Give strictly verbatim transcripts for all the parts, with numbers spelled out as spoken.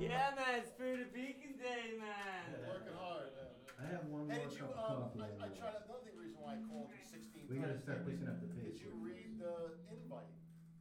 Yeah, man, Spirit of Beacon Day, man. Yeah. Working hard. Yeah. I have one Hey, more did you, cup of um, coffee. I, on I the tried, way. another reason why I called you sixteen We gotta times. start Did- picking up the pace. Did you here. read the invite?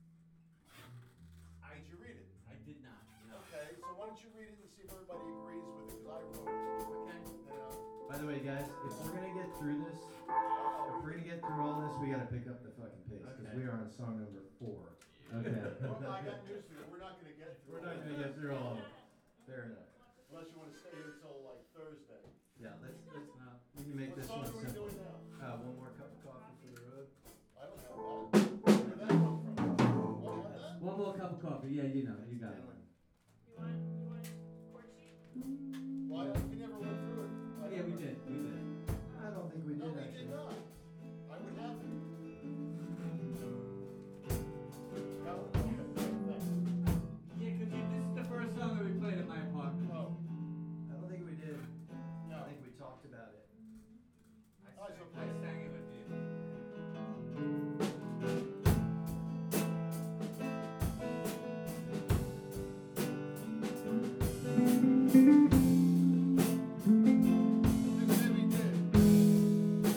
I, Did you read it? I did not, no. Okay, so why don't you read it and see if everybody agrees with it, because I wrote it. Okay. You know? By the way, guys, if we're gonna get through this, if we're gonna get through all this, we gotta pick up the fucking pace, because Okay. we are on song number four. Okay. Well, I got news for you, we're not gonna get through We're all not gonna that. get through all of them. Fair enough. Unless you wanna stay here until like Thursday. Yeah, let's, let's, No. we can make What this song one are we simple. doing now? Uh, one more cup of coffee for the road. I don't have that. Where'd that come from? What, have that? One more cup of coffee. Yeah, you know, you got it. Dylan. You want, you want court sheet? Well, I, we never went through it. I Yeah, don't we know. did, we did. I don't think we did No, we actually. did not. I would have it. No, okay, thanks. Yeah, cause you, this is the first song that we played at my apartment. Oh, I don't think we did. I no. think we talked about it. I Oh, it's sang, okay. I sang it with you. Maybe we did.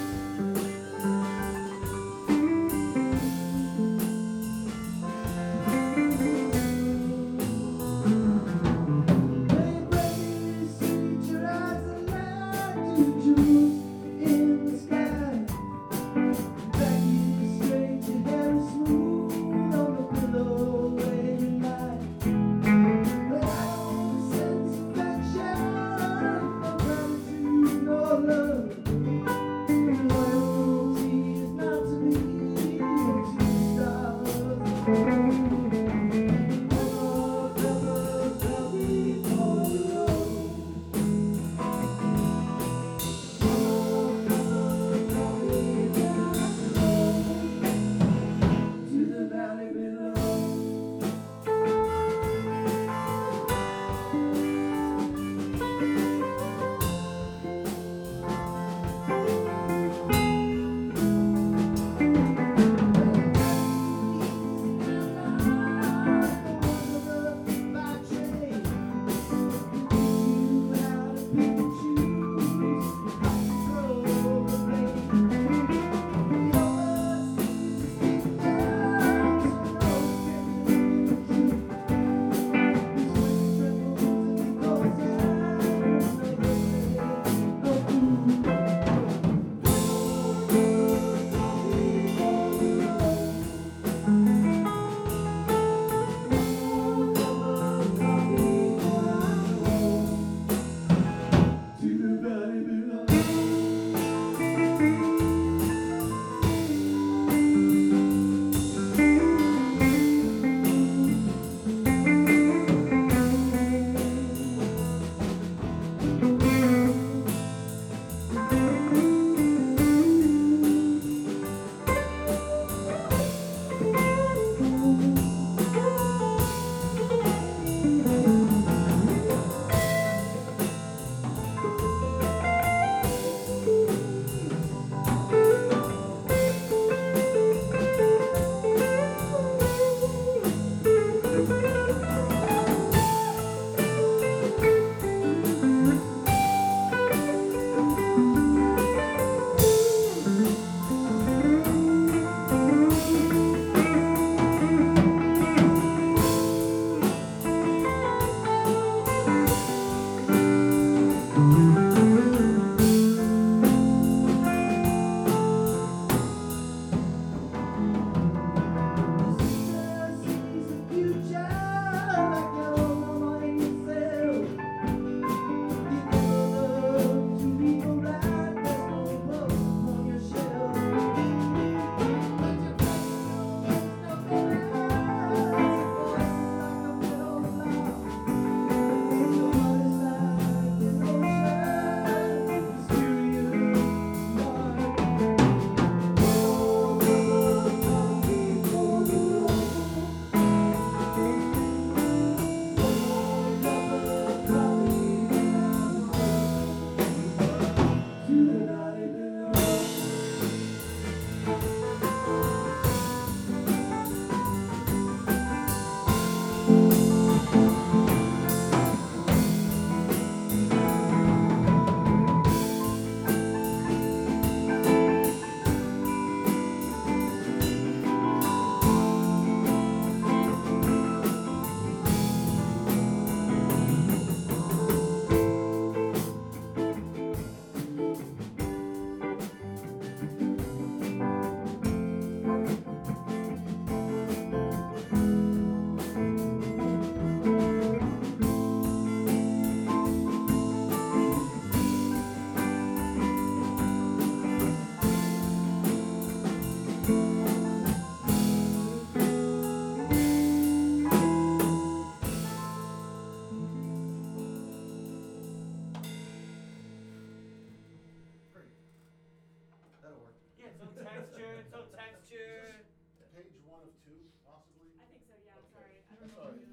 Thank I saw you.